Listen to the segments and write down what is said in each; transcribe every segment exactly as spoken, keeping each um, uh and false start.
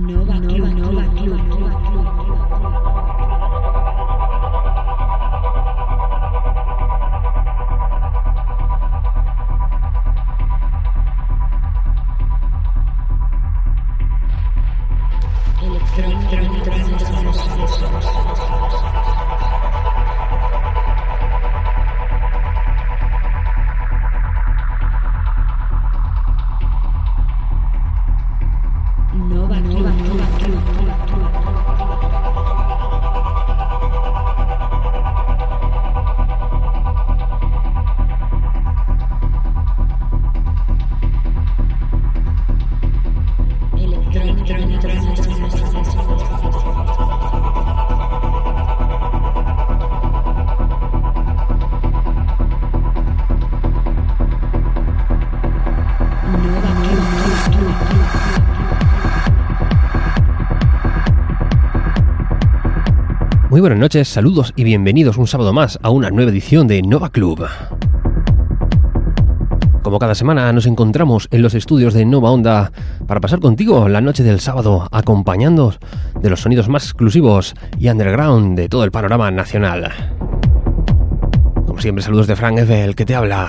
Nova Club, Nova Club. Nova Club, Nova Club. Muy buenas noches, saludos y bienvenidos un sábado más a una nueva edición de Nova Club. Como cada semana nos encontramos en los estudios de Nova Onda para pasar contigo la noche del sábado acompañándoos de los sonidos más exclusivos y underground de todo el panorama nacional. Como siempre, saludos de Frank F, el que te habla.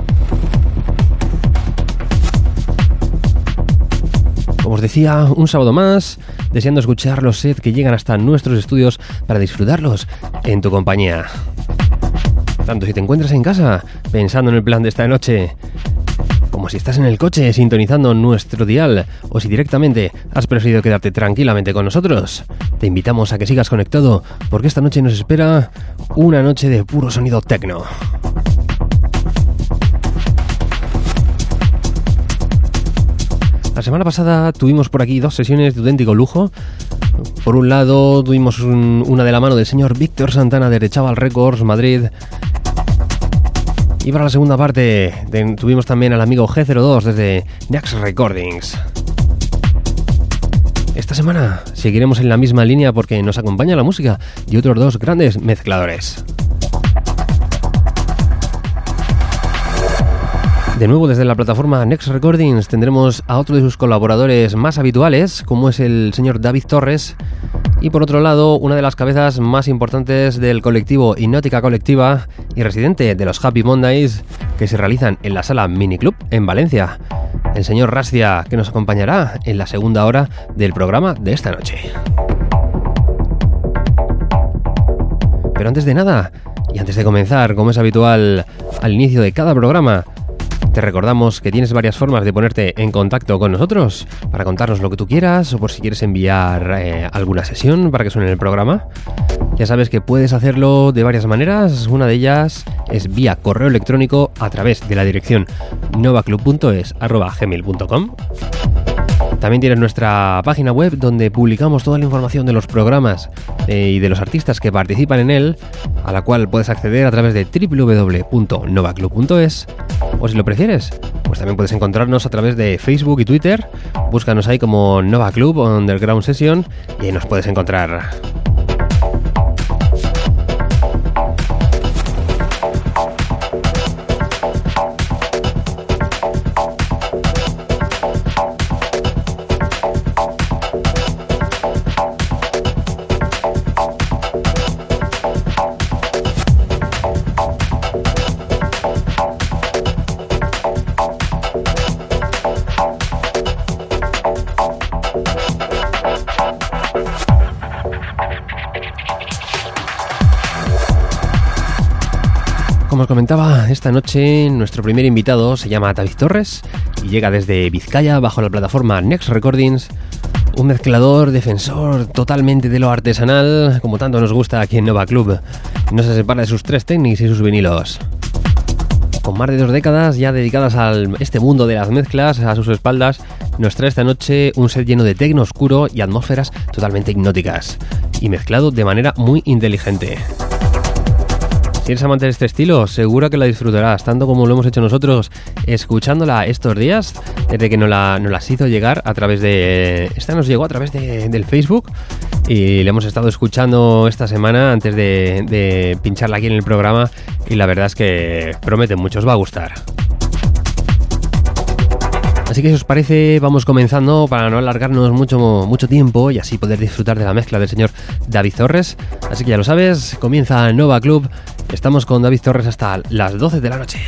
Como os decía, un sábado más, deseando escuchar los sets que llegan hasta nuestros estudios para disfrutarlos en tu compañía. Tanto si te encuentras en casa, pensando en el plan de esta noche, como si estás en el coche sintonizando nuestro dial, o si directamente has preferido quedarte tranquilamente con nosotros, te invitamos a que sigas conectado, porque esta noche nos espera una noche de puro sonido techno. La semana pasada tuvimos por aquí dos sesiones de auténtico lujo. Por un lado tuvimos un, una de la mano del señor Víctor Santana de Chaval Records, Madrid. Y para la segunda parte de, tuvimos también al amigo G cero dos desde Next Recordings. Esta semana seguiremos en la misma línea porque nos acompaña la música y otros dos grandes mezcladores. De nuevo desde la plataforma Next Recordings tendremos a otro de sus colaboradores más habituales, como es el señor David Torres, y por otro lado una de las cabezas más importantes del colectivo Hipnótica Colectiva y residente de los Happy Mondays que se realizan en la sala Mini Club en Valencia, el señor Rastia, que nos acompañará en la segunda hora del programa de esta noche. Pero antes de nada, y antes de comenzar, como es habitual al inicio de cada programa, te recordamos que tienes varias formas de ponerte en contacto con nosotros para contarnos lo que tú quieras o por si quieres enviar eh, alguna sesión para que suene en el programa. Ya sabes que puedes hacerlo de varias maneras. Una de ellas es vía correo electrónico a través de la dirección novaclub punto es arroba gmail punto com. También tienes nuestra página web donde publicamos toda la información de los programas eh, y de los artistas que participan en él, a la cual puedes acceder a través de doble u doble u doble u punto novaclub punto es, o si lo prefieres, pues también puedes encontrarnos a través de Facebook y Twitter. Búscanos ahí como Nova Club o Underground Session y ahí nos puedes encontrar. Como os comentaba, esta noche nuestro primer invitado se llama David Torres y llega desde Vizcaya bajo la plataforma Next Recordings, un mezclador, defensor totalmente de lo artesanal, como tanto nos gusta aquí en Nova Club. No se separa de sus tres Technics y sus vinilos. Con más de dos décadas ya dedicadas a este mundo de las mezclas a sus espaldas, nos trae esta noche un set lleno de techno oscuro y atmósferas totalmente hipnóticas, y mezclado de manera muy inteligente. Si eres amante de este estilo, seguro que la disfrutarás, tanto como lo hemos hecho nosotros, escuchándola estos días, desde que nos la, nos las hizo llegar a través de... Esta nos llegó a través de, del Facebook, y le hemos estado escuchando esta semana antes de, de pincharla aquí en el programa, y la verdad es que promete mucho, os va a gustar. Así Así que si os parece, vamos comenzando para no alargarnos mucho, mucho tiempo y así poder disfrutar de la mezcla del señor David Torres. Así que ya lo sabes, comienza Nova Club. Estamos con David Torres hasta las doce de la noche.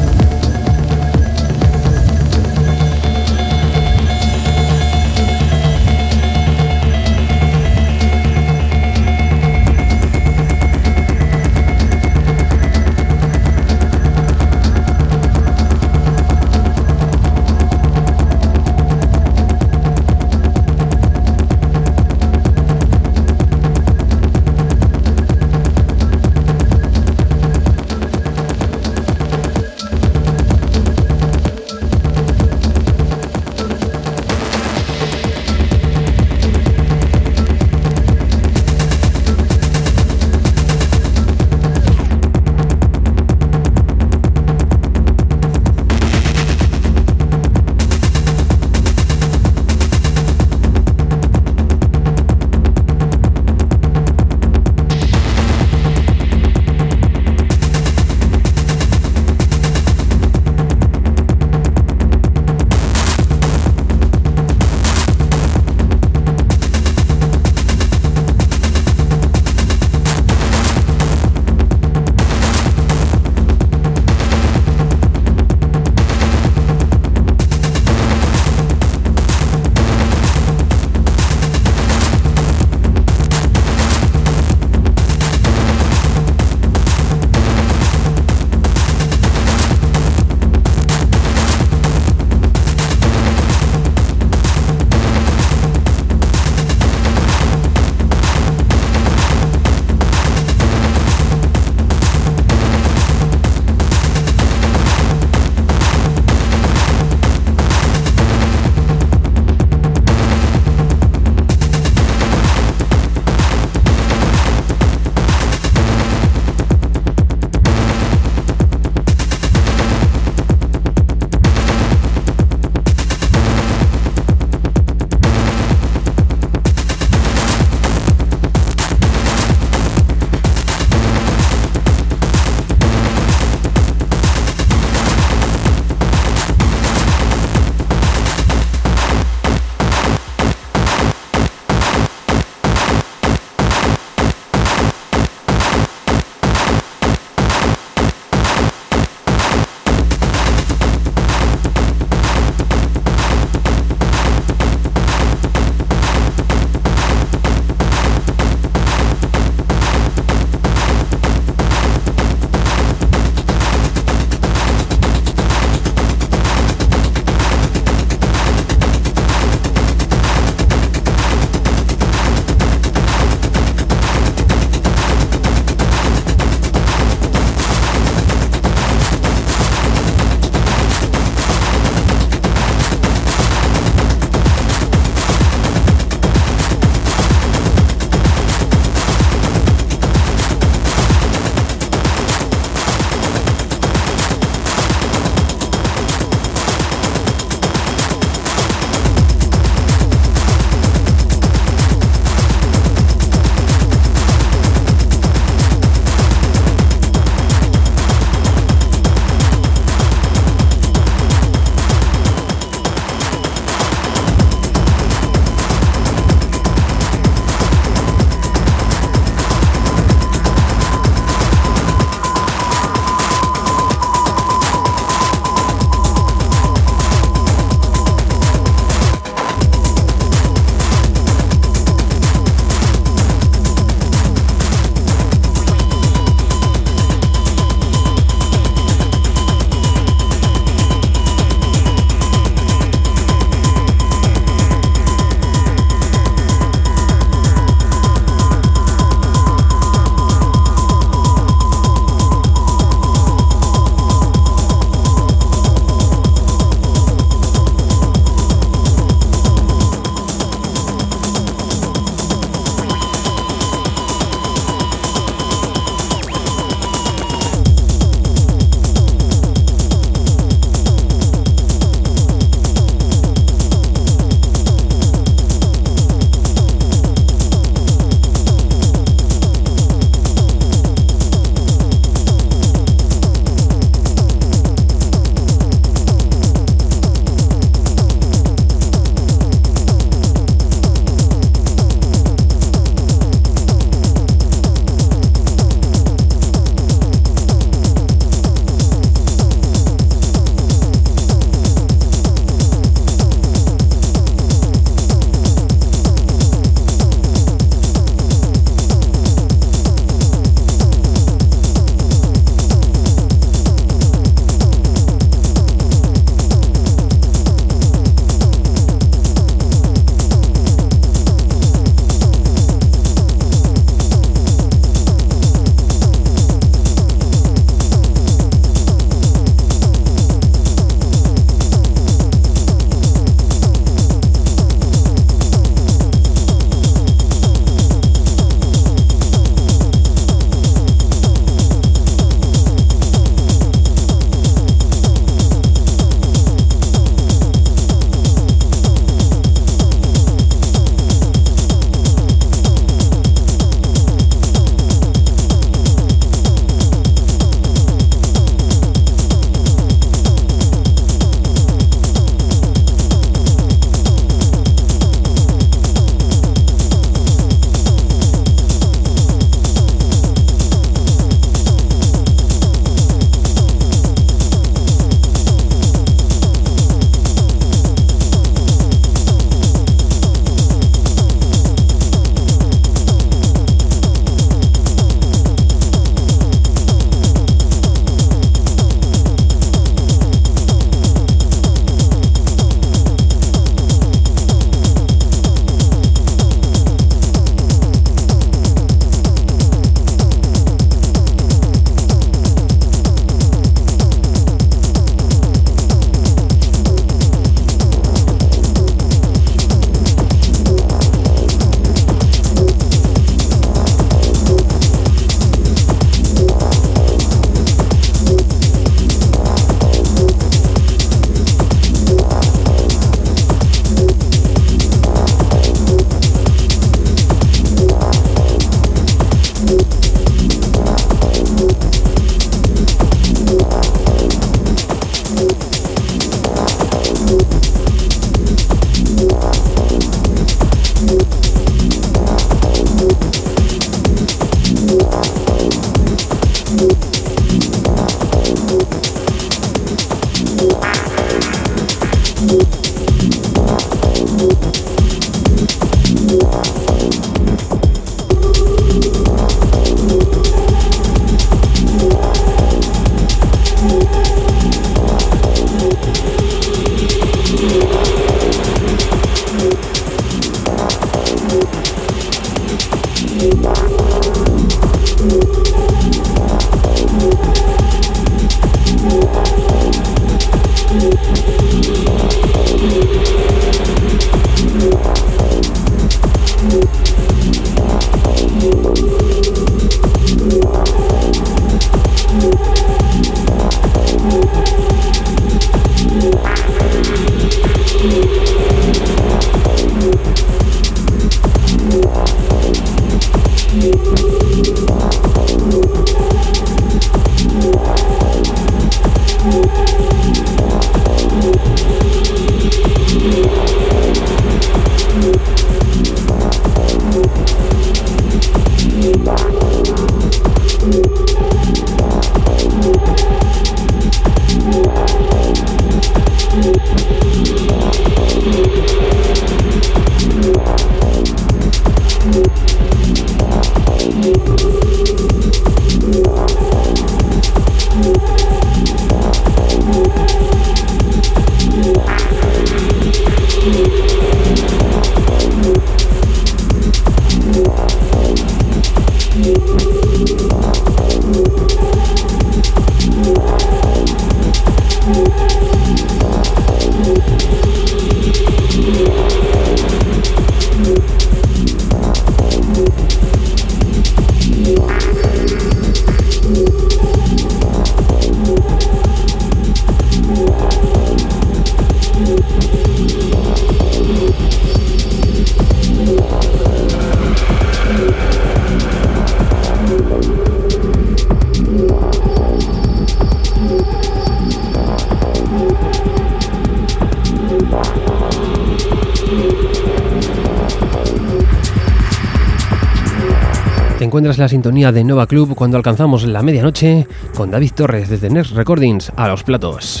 Encuentras la sintonía de Nova Club cuando alcanzamos la medianoche con David Torres desde Next Recordings a los platos.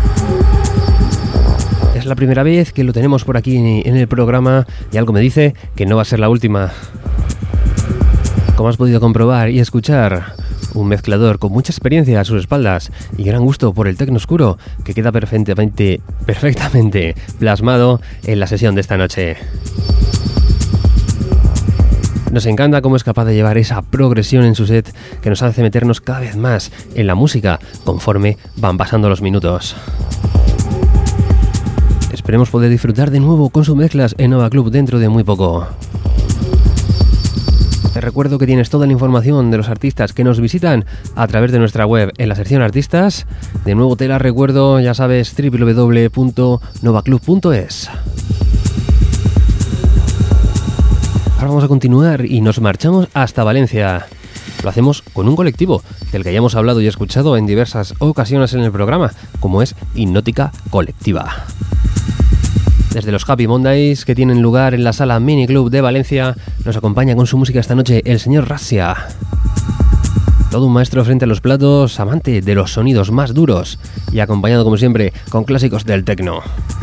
Es la primera vez que lo tenemos por aquí en el programa y algo me dice que no va a ser la última. Como has podido comprobar y escuchar, un mezclador con mucha experiencia a sus espaldas y gran gusto por el tecno oscuro que queda perfectamente, perfectamente plasmado en la sesión de esta noche. Nos encanta cómo es capaz de llevar esa progresión en su set que nos hace meternos cada vez más en la música conforme van pasando los minutos. Esperemos poder disfrutar de nuevo con sus mezclas en Nova Club dentro de muy poco. Te recuerdo que tienes toda la información de los artistas que nos visitan a través de nuestra web en la sección artistas. De nuevo te la recuerdo, ya sabes, doble u doble u doble u punto nova club punto es. Ahora vamos a continuar y nos marchamos hasta Valencia. Lo hacemos con un colectivo del que ya hemos hablado y escuchado en diversas ocasiones en el programa, como es Hipnótica Colectiva. Desde los Happy Mondays que tienen lugar en la sala Mini Club de Valencia, nos acompaña con su música esta noche el señor Razia. Todo un maestro frente a los platos, amante de los sonidos más duros y acompañado como siempre con clásicos del techno.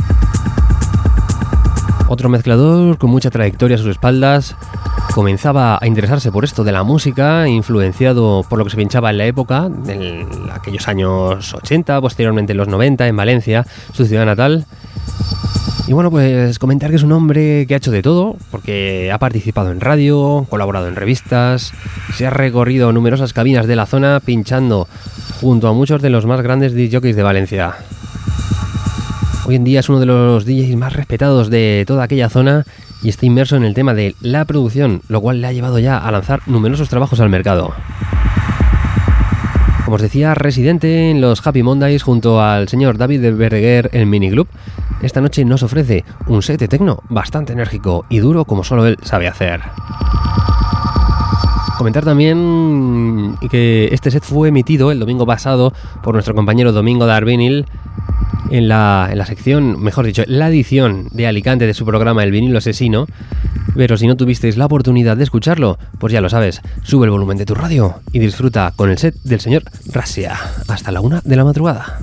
Otro mezclador con mucha trayectoria a sus espaldas, comenzaba a interesarse por esto de la música, influenciado por lo que se pinchaba en la época, en aquellos años ochenta, posteriormente en los noventa, en Valencia, su ciudad natal. Y bueno, pues comentar que es un hombre que ha hecho de todo, porque ha participado en radio, colaborado en revistas, se ha recorrido numerosas cabinas de la zona pinchando junto a muchos de los más grandes disc jockeys de Valencia. Hoy en día es uno de los D Js más respetados de toda aquella zona y está inmerso en el tema de la producción, lo cual le ha llevado ya a lanzar numerosos trabajos al mercado. Como os decía, residente en los Happy Mondays junto al señor David de Verreguer en Mini Club, esta noche nos ofrece un set de techno bastante enérgico y duro como solo él sabe hacer. Comentar también que este set fue emitido el domingo pasado por nuestro compañero Domingo Darvinil en la, en la sección, mejor dicho, la edición de Alicante de su programa El Vinilo Asesino. Pero si no tuvisteis la oportunidad de escucharlo, pues ya lo sabes, sube el volumen de tu radio y disfruta con el set del señor Razia hasta la una de la madrugada.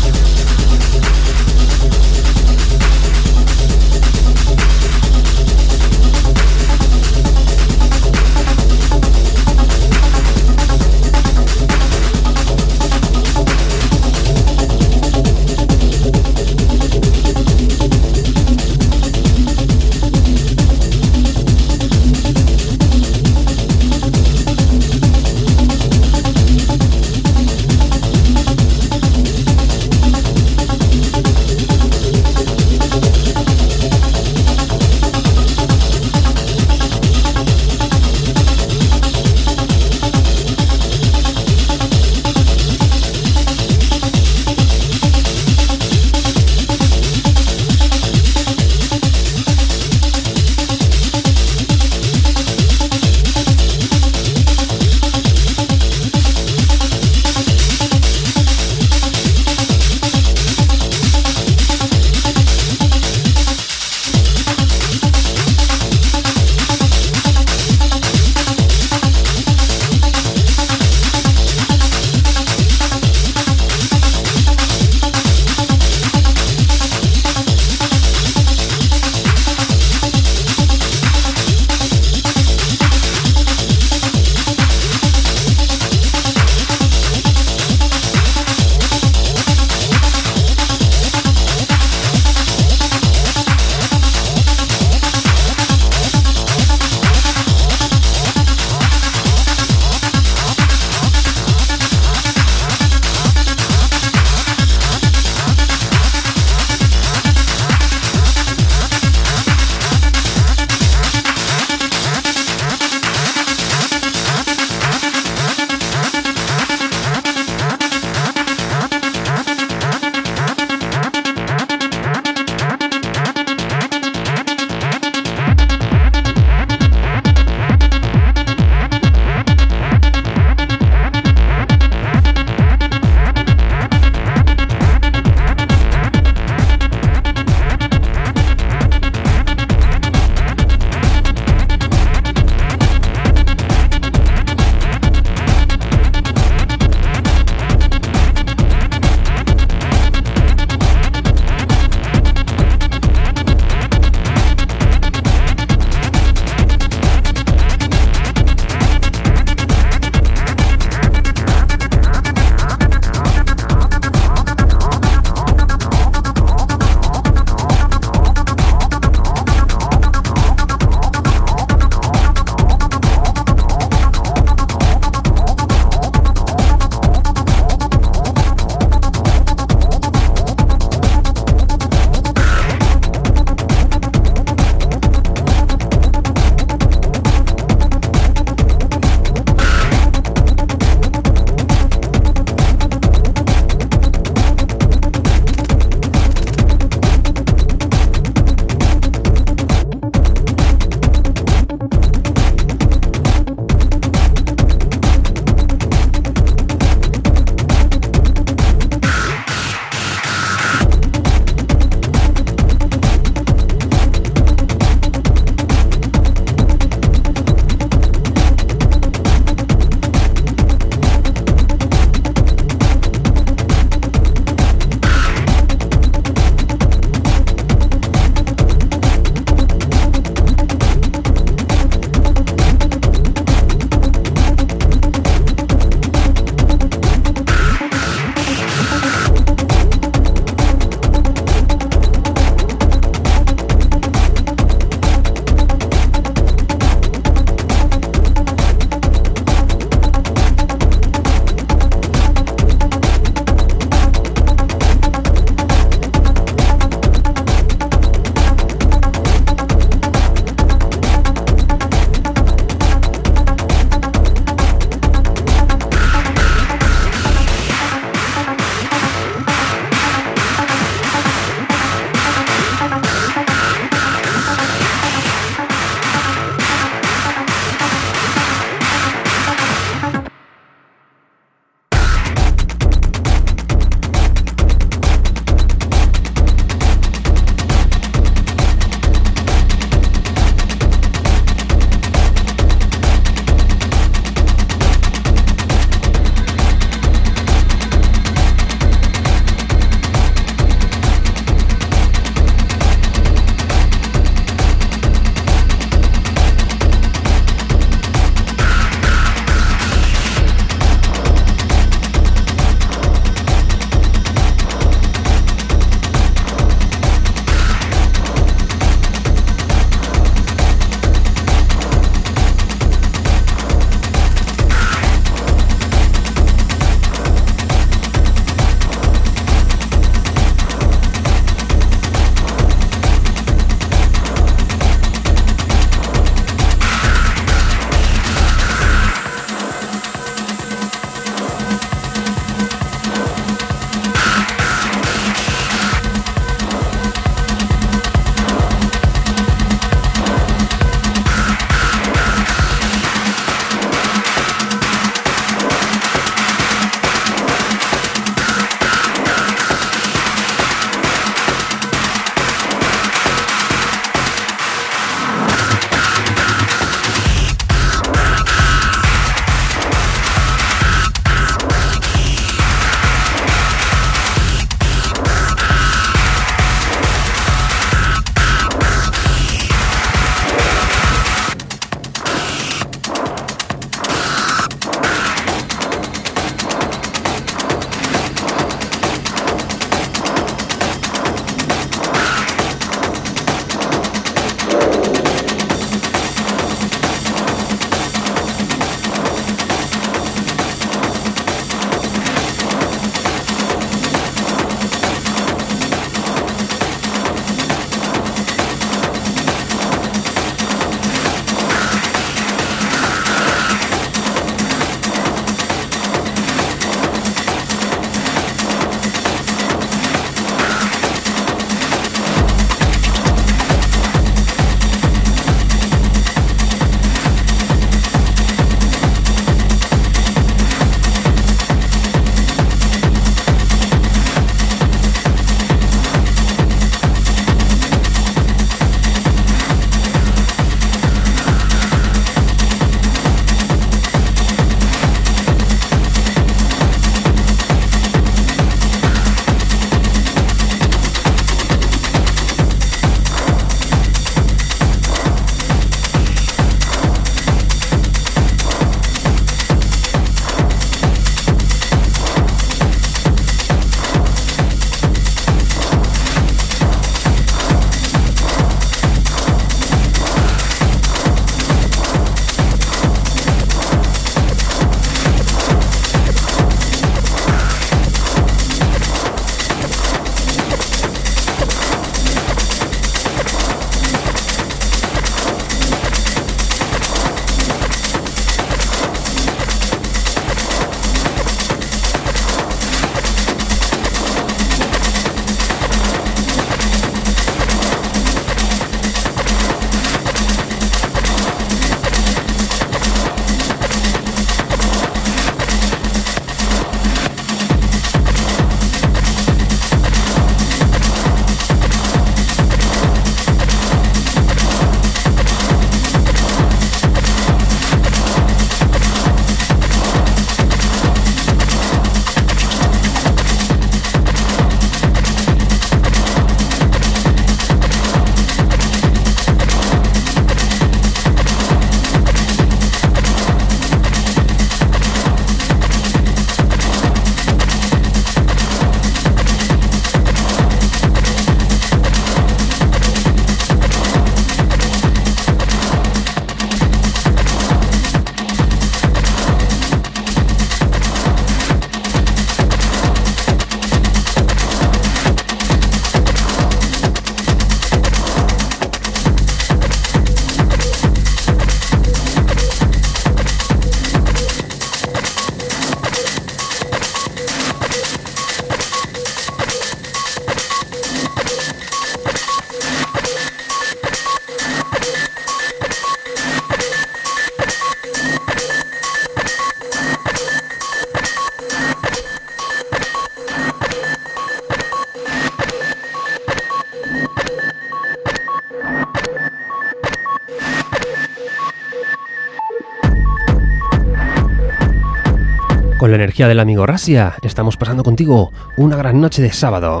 Con la energía del amigo Rasia, estamos pasando contigo una gran noche de sábado.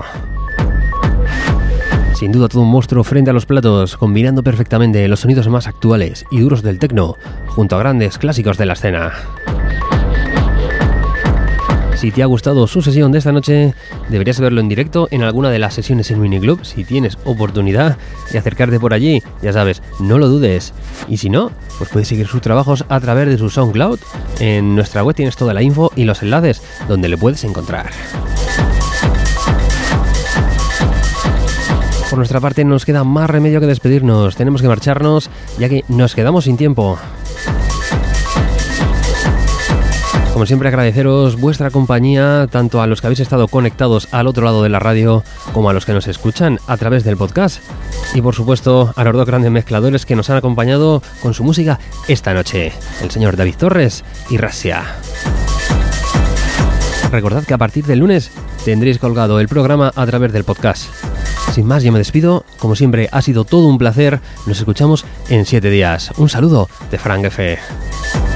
Sin duda todo un monstruo frente a los platos, combinando perfectamente los sonidos más actuales y duros del techno, junto a grandes clásicos de la escena. Si te ha gustado su sesión de esta noche, deberías verlo en directo en alguna de las sesiones en Miniclub, si tienes oportunidad de acercarte por allí, ya sabes, no lo dudes. Y si no, pues puedes seguir sus trabajos a través de su SoundCloud. En nuestra web tienes toda la info y los enlaces donde le puedes encontrar. Por nuestra parte nos queda más remedio que despedirnos, tenemos que marcharnos ya que nos quedamos sin tiempo. Como siempre, agradeceros vuestra compañía, tanto a los que habéis estado conectados al otro lado de la radio, como a los que nos escuchan a través del podcast. Y por supuesto, a los dos grandes mezcladores que nos han acompañado con su música esta noche, el señor David Torres y Rasia. Recordad que a partir del lunes tendréis colgado el programa a través del podcast. Sin más, yo me despido. Como siempre, ha sido todo un placer. Nos escuchamos en siete días. Un saludo de Frank F.